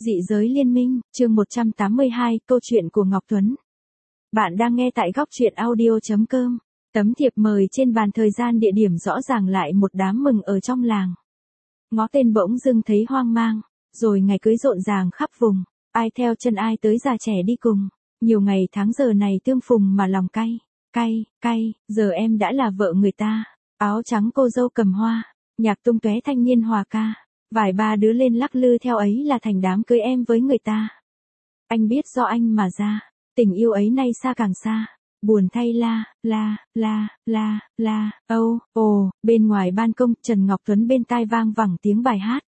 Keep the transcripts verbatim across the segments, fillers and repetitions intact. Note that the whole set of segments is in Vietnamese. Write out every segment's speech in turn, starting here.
Dị giới liên minh, chương một trăm tám mươi hai, câu chuyện của Ngọc Tuấn. Bạn đang nghe tại góc truyện audio chấm com. Tấm thiệp mời trên bàn, thời gian địa điểm rõ ràng, lại một đám mừng ở trong làng. Ngó tên bỗng dưng thấy hoang mang, rồi ngày cưới rộn ràng khắp vùng, ai theo chân ai tới già trẻ đi cùng. Nhiều ngày tháng giờ này tương phùng mà lòng cay, cay, cay, giờ em đã là vợ người ta. Áo trắng cô dâu cầm hoa, nhạc tung tóe thanh niên hòa ca. Vài ba đứa lên lắc lư theo ấy là thành đám cưới em với người ta. Anh biết do anh mà ra, tình yêu ấy nay xa càng xa. Buồn thay la, la, la, la, la, âu, ồ, bên ngoài ban công, Trần Ngọc Tuấn bên tai vang vẳng tiếng bài hát.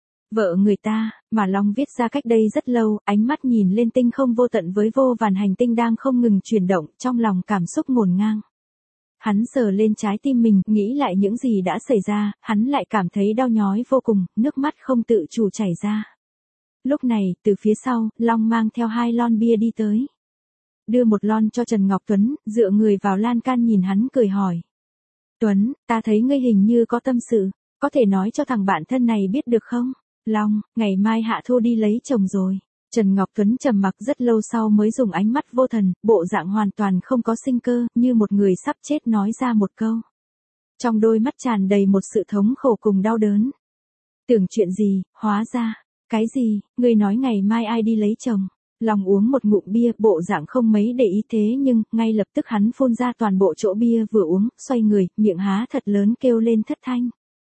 Vợ người ta, mà Long viết ra cách đây rất lâu, ánh mắt nhìn lên tinh không vô tận với vô vàn hành tinh đang không ngừng chuyển động, trong lòng cảm xúc ngổn ngang. Hắn sờ lên trái tim mình, nghĩ lại những gì đã xảy ra, hắn lại cảm thấy đau nhói vô cùng, nước mắt không tự chủ chảy ra. Lúc này, từ phía sau, Long mang theo hai lon bia đi tới. Đưa một lon cho Trần Ngọc Tuấn, dựa người vào lan can nhìn hắn cười hỏi. Tuấn, ta thấy ngươi hình như có tâm sự, có thể nói cho thằng bạn thân này biết được không? Long, ngày mai Hạ Thu đi lấy chồng rồi. Trần Ngọc Tuấn trầm mặc rất lâu sau mới dùng ánh mắt vô thần, bộ dạng hoàn toàn không có sinh cơ, như một người sắp chết nói ra một câu. Trong đôi mắt tràn đầy một sự thống khổ cùng đau đớn. Tưởng chuyện gì, hóa ra, cái gì, ngươi nói ngày mai ai đi lấy chồng? Long uống một ngụm bia, bộ dạng không mấy để ý thế nhưng, ngay lập tức hắn phun ra toàn bộ chỗ bia vừa uống, xoay người, miệng há thật lớn kêu lên thất thanh.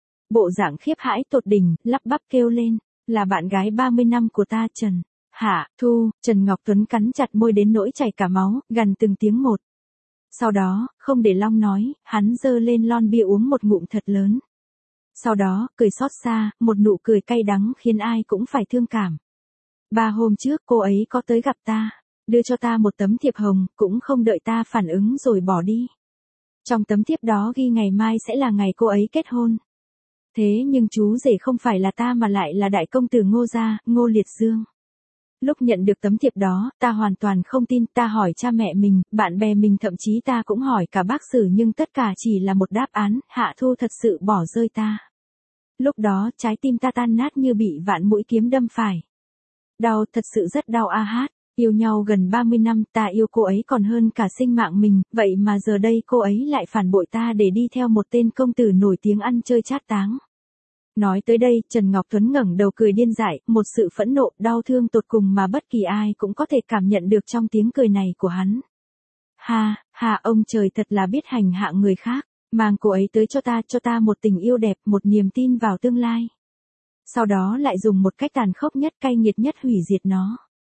Bộ dạng khiếp hãi tột đỉnh, lắp bắp kêu lên, là bạn gái ba mươi năm của ta Trần. Hạ Thu, Trần Ngọc Tuấn cắn chặt môi đến nỗi chảy cả máu, gằn từng tiếng một. Sau đó, không để Long nói, hắn giơ lên lon bia uống một ngụm thật lớn. Sau đó, cười xót xa, một nụ cười cay đắng khiến ai cũng phải thương cảm. Ba hôm trước cô ấy có tới gặp ta, đưa cho ta một tấm thiệp hồng, cũng không đợi ta phản ứng rồi bỏ đi. Trong tấm thiệp đó ghi ngày mai sẽ là ngày cô ấy kết hôn. Thế nhưng chú rể không phải là ta mà lại là đại công tử Ngô gia, Ngô Liệt Dương. Lúc nhận được tấm thiệp đó, ta hoàn toàn không tin, ta hỏi cha mẹ mình, bạn bè mình, thậm chí ta cũng hỏi cả bác Sử, nhưng tất cả chỉ là một đáp án, Hạ Thu thật sự bỏ rơi ta. Lúc đó, trái tim ta tan nát như bị vạn mũi kiếm đâm phải. Đau, thật sự rất đau a hát, yêu nhau gần ba mươi năm, ta yêu cô ấy còn hơn cả sinh mạng mình, vậy mà giờ đây cô ấy lại phản bội ta để đi theo một tên công tử nổi tiếng ăn chơi chát táng. Nói tới đây, Trần Ngọc Tuấn ngẩng đầu cười điên dại, một sự phẫn nộ, đau thương tột cùng mà bất kỳ ai cũng có thể cảm nhận được trong tiếng cười này của hắn. Ha, ha, ông trời thật là biết hành hạ người khác, mang cô ấy tới cho ta, cho ta một tình yêu đẹp, một niềm tin vào tương lai. Sau đó lại dùng một cách tàn khốc nhất, cay nghiệt nhất hủy diệt nó.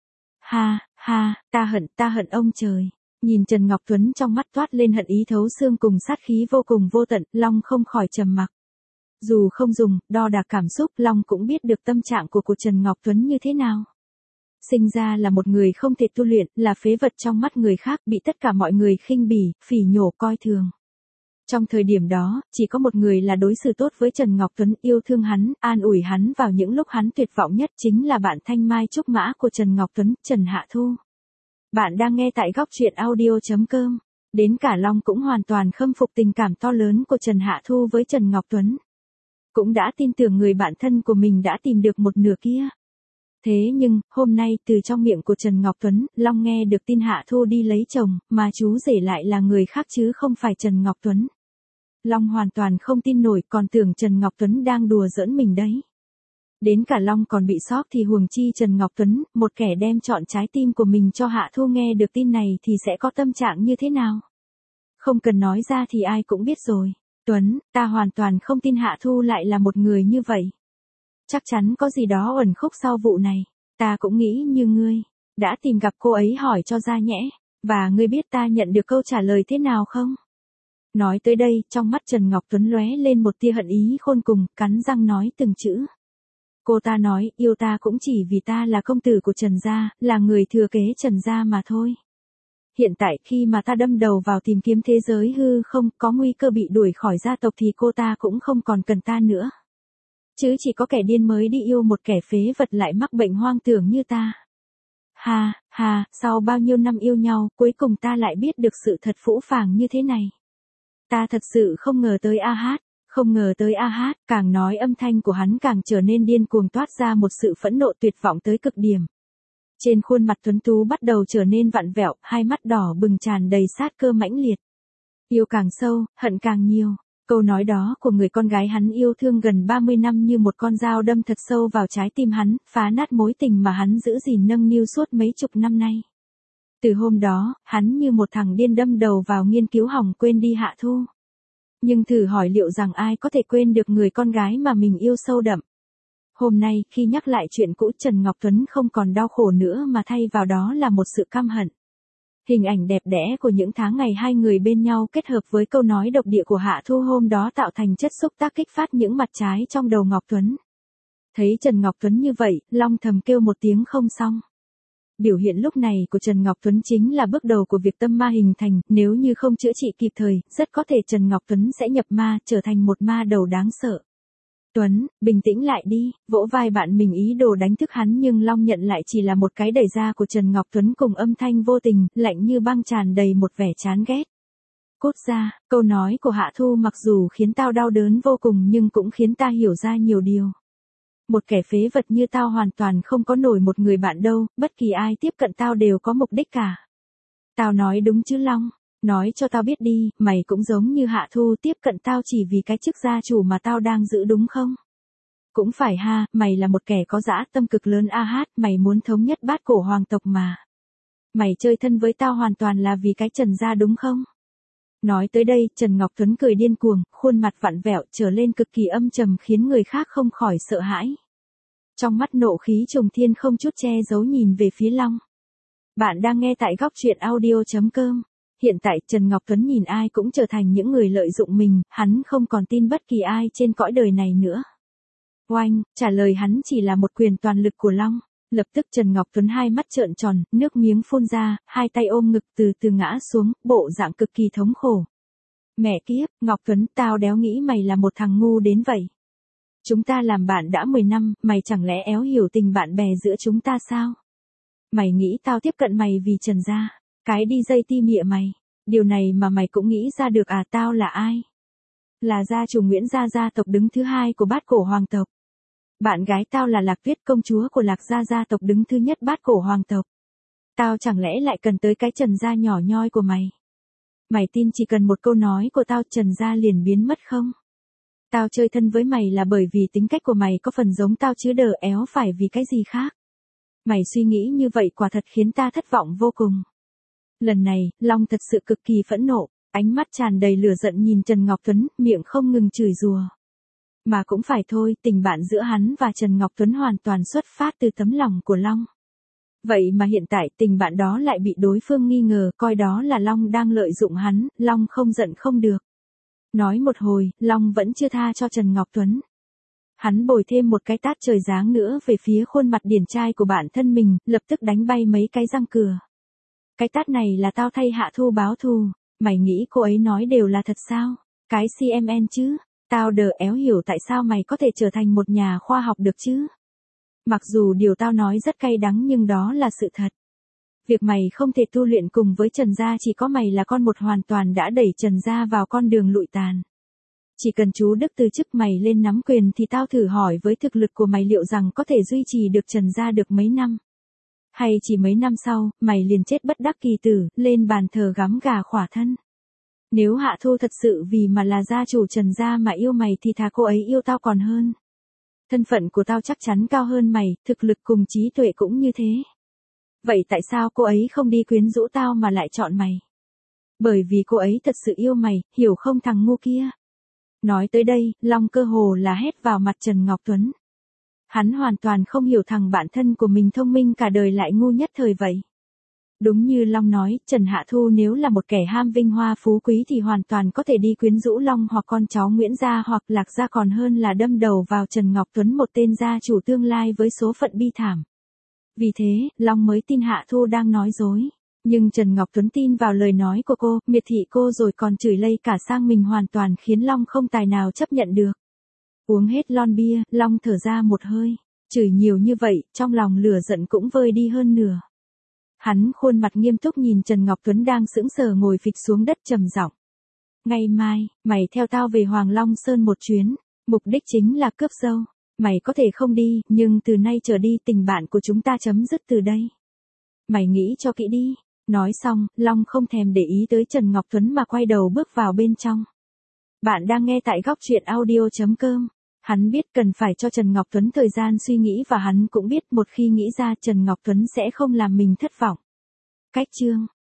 Ha, ha, ta hận, ta hận ông trời. Nhìn Trần Ngọc Tuấn trong mắt toát lên hận ý thấu xương cùng sát khí vô cùng vô tận, Long không khỏi trầm mặc. Dù không dùng, đo đạc cảm xúc, Long cũng biết được tâm trạng của của Trần Ngọc Tuấn như thế nào. Sinh ra là một người không thể tu luyện, là phế vật trong mắt người khác, bị tất cả mọi người khinh bỉ, phỉ nhổ, coi thường. Trong thời điểm đó, chỉ có một người là đối xử tốt với Trần Ngọc Tuấn, yêu thương hắn, an ủi hắn vào những lúc hắn tuyệt vọng nhất, chính là bạn thanh mai trúc mã của Trần Ngọc Tuấn, Trần Hạ Thu. Bạn đang nghe tại góc truyện audio chấm com. Đến cả Long cũng hoàn toàn khâm phục tình cảm to lớn của Trần Hạ Thu với Trần Ngọc Tuấn. Cũng đã tin tưởng người bạn thân của mình đã tìm được một nửa kia. Thế nhưng, hôm nay, từ trong miệng của Trần Ngọc Tuấn, Long nghe được tin Hạ Thu đi lấy chồng, mà chú rể lại là người khác chứ không phải Trần Ngọc Tuấn. Long hoàn toàn không tin nổi, còn tưởng Trần Ngọc Tuấn đang đùa giỡn mình đấy. Đến cả Long còn bị sốc thì huống chi Trần Ngọc Tuấn, một kẻ đem trọn trái tim của mình cho Hạ Thu, nghe được tin này thì sẽ có tâm trạng như thế nào? Không cần nói ra thì ai cũng biết rồi. Tuấn, ta hoàn toàn không tin Hạ Thu lại là một người như vậy. Chắc chắn có gì đó ẩn khúc sau vụ này. Ta cũng nghĩ như ngươi. Đã tìm gặp cô ấy hỏi cho ra nhẽ. Và ngươi biết ta nhận được câu trả lời thế nào không? Nói tới đây, trong mắt Trần Ngọc Tuấn lóe lên một tia hận ý khôn cùng, cắn răng nói từng chữ. Cô ta nói, yêu ta cũng chỉ vì ta là công tử của Trần gia, là người thừa kế Trần gia mà thôi. Hiện tại khi mà ta đâm đầu vào tìm kiếm thế giới hư không, có nguy cơ bị đuổi khỏi gia tộc thì cô ta cũng không còn cần ta nữa. Chứ chỉ có kẻ điên mới đi yêu một kẻ phế vật lại mắc bệnh hoang tưởng như ta. Ha, ha, sau bao nhiêu năm yêu nhau, cuối cùng ta lại biết được sự thật phũ phàng như thế này. Ta thật sự không ngờ tới a hát, Không ngờ tới a hát, càng nói âm thanh của hắn càng trở nên điên cuồng toát ra một sự phẫn nộ tuyệt vọng tới cực điểm. Trên khuôn mặt tuấn tú bắt đầu trở nên vặn vẹo, hai mắt đỏ bừng tràn đầy sát cơ mãnh liệt. Yêu càng sâu, hận càng nhiều. Câu nói đó của người con gái hắn yêu thương gần ba mươi năm như một con dao đâm thật sâu vào trái tim hắn, phá nát mối tình mà hắn giữ gìn nâng niu suốt mấy chục năm nay. Từ hôm đó, hắn như một thằng điên đâm đầu vào nghiên cứu hỏng quên đi Hạ Thu. Nhưng thử hỏi liệu rằng ai có thể quên được người con gái mà mình yêu sâu đậm. Hôm nay, khi nhắc lại chuyện cũ, Trần Ngọc Tuấn không còn đau khổ nữa mà thay vào đó là một sự căm hận. Hình ảnh đẹp đẽ của những tháng ngày hai người bên nhau kết hợp với câu nói độc địa của Hạ Thu hôm đó tạo thành chất xúc tác kích phát những mặt trái trong đầu Ngọc Tuấn. Thấy Trần Ngọc Tuấn như vậy, Long thầm kêu một tiếng không xong. Biểu hiện lúc này của Trần Ngọc Tuấn chính là bước đầu của việc tâm ma hình thành, nếu như không chữa trị kịp thời, rất có thể Trần Ngọc Tuấn sẽ nhập ma, trở thành một ma đầu đáng sợ. Tuấn, bình tĩnh lại đi, vỗ vai bạn mình ý đồ đánh thức hắn nhưng Long nhận lại chỉ là một cái đẩy ra của Trần Ngọc Tuấn cùng âm thanh vô tình, lạnh như băng tràn đầy một vẻ chán ghét. Cút ra, câu nói của Hạ Thu mặc dù khiến tao đau đớn vô cùng nhưng cũng khiến ta hiểu ra nhiều điều. Một kẻ phế vật như tao hoàn toàn không có nổi một người bạn đâu, bất kỳ ai tiếp cận tao đều có mục đích cả. Tao nói đúng chứ Long? Nói cho tao biết đi, mày cũng giống như Hạ Thu tiếp cận tao chỉ vì cái chức gia chủ mà tao đang giữ đúng không? Cũng phải ha, mày là một kẻ có dã tâm cực lớn a hát, mày muốn thống nhất bát cổ hoàng tộc mà. Mày chơi thân với tao hoàn toàn là vì cái Trần gia đúng không? Nói tới đây, Trần Ngọc Tuấn cười điên cuồng, khuôn mặt vặn vẹo trở lên cực kỳ âm trầm khiến người khác không khỏi sợ hãi. Trong mắt nộ khí trùng thiên không chút che giấu nhìn về phía Long. Bạn đang nghe tại góc truyện audio chấm com. Hiện tại Trần Ngọc Tuấn nhìn ai cũng trở thành những người lợi dụng mình, hắn không còn tin bất kỳ ai trên cõi đời này nữa. Oanh, trả lời hắn chỉ là một quyền toàn lực của Long. Lập tức Trần Ngọc Tuấn hai mắt trợn tròn, nước miếng phun ra, hai tay ôm ngực từ từ ngã xuống, bộ dạng cực kỳ thống khổ. Mẹ kiếp, Ngọc Tuấn, tao đéo nghĩ mày là một thằng ngu đến vậy. Chúng ta làm bạn đã mười năm, mày chẳng lẽ éo hiểu tình bạn bè giữa chúng ta sao? Mày nghĩ tao tiếp cận mày vì Trần gia? Cái đi dây ti mịa mày. Điều này mà mày cũng nghĩ ra được à? Tao là ai? Là gia chủ Nguyễn gia, gia tộc đứng thứ hai của bát cổ hoàng tộc. Bạn gái tao là Lạc Tuyết, công chúa của Lạc gia, gia tộc đứng thứ nhất bát cổ hoàng tộc. Tao chẳng lẽ lại cần tới cái Trần gia nhỏ nhoi của mày? Mày tin chỉ cần một câu nói của tao Trần gia liền biến mất không? Tao chơi thân với mày là bởi vì tính cách của mày có phần giống tao chứ đờ éo phải vì cái gì khác. Mày suy nghĩ như vậy quả thật khiến ta thất vọng vô cùng. Lần này, Long thật sự cực kỳ phẫn nộ, ánh mắt tràn đầy lửa giận nhìn Trần Ngọc Tuấn, miệng không ngừng chửi rủa. Mà cũng phải thôi, tình bạn giữa hắn và Trần Ngọc Tuấn hoàn toàn xuất phát từ tấm lòng của Long. Vậy mà hiện tại tình bạn đó lại bị đối phương nghi ngờ, coi đó là Long đang lợi dụng hắn, Long không giận không được. Nói một hồi, Long vẫn chưa tha cho Trần Ngọc Tuấn. Hắn bồi thêm một cái tát trời giáng nữa về phía khuôn mặt điển trai của bản thân mình, lập tức đánh bay mấy cái răng cửa. Cái tát này là tao thay Hạ Thu báo thù, mày nghĩ cô ấy nói đều là thật sao? Cái xê em en chứ, tao đờ éo hiểu tại sao mày có thể trở thành một nhà khoa học được chứ? Mặc dù điều tao nói rất cay đắng nhưng đó là sự thật. Việc mày không thể tu luyện cùng với Trần gia chỉ có mày là con một hoàn toàn đã đẩy Trần gia vào con đường lụi tàn. Chỉ cần chú Đức từ chức mày lên nắm quyền thì tao thử hỏi với thực lực của mày liệu rằng có thể duy trì được Trần gia được mấy năm. Hay chỉ mấy năm sau, mày liền chết bất đắc kỳ tử, lên bàn thờ gắm gà khỏa thân. Nếu Hạ Thu thật sự vì mà là gia chủ Trần gia mà yêu mày thì thà cô ấy yêu tao còn hơn. Thân phận của tao chắc chắn cao hơn mày, thực lực cùng trí tuệ cũng như thế. Vậy tại sao cô ấy không đi quyến rũ tao mà lại chọn mày? Bởi vì cô ấy thật sự yêu mày, hiểu không thằng ngu kia? Nói tới đây, Long cơ hồ là hét vào mặt Trần Ngọc Tuấn. Hắn hoàn toàn không hiểu thằng bạn thân của mình thông minh cả đời lại ngu nhất thời vậy. Đúng như Long nói, Trần Hạ Thu nếu là một kẻ ham vinh hoa phú quý thì hoàn toàn có thể đi quyến rũ Long hoặc con cháu Nguyễn gia hoặc Lạc gia, còn hơn là đâm đầu vào Trần Ngọc Tuấn, một tên gia chủ tương lai với số phận bi thảm. Vì thế, Long mới tin Hạ Thu đang nói dối. Nhưng Trần Ngọc Tuấn tin vào lời nói của cô, miệt thị cô rồi còn chửi lây cả sang mình, hoàn toàn khiến Long không tài nào chấp nhận được. Uống hết lon bia, Long thở ra một hơi. Chửi nhiều như vậy, trong lòng lửa giận cũng vơi đi hơn nửa. Hắn khuôn mặt nghiêm túc nhìn Trần Ngọc Tuấn đang sững sờ ngồi phịch xuống đất trầm giọng. Ngày mai, mày theo tao về Hoàng Long Sơn một chuyến, mục đích chính là cướp dâu. Mày có thể không đi, nhưng từ nay trở đi tình bạn của chúng ta chấm dứt từ đây. Mày nghĩ cho kỹ đi. Nói xong, Long không thèm để ý tới Trần Ngọc Tuấn mà quay đầu bước vào bên trong. Bạn đang nghe tại góc truyện audio chấm com. Hắn biết cần phải cho Trần Ngọc Tuấn thời gian suy nghĩ và hắn cũng biết một khi nghĩ ra Trần Ngọc Tuấn sẽ không làm mình thất vọng. Cách chương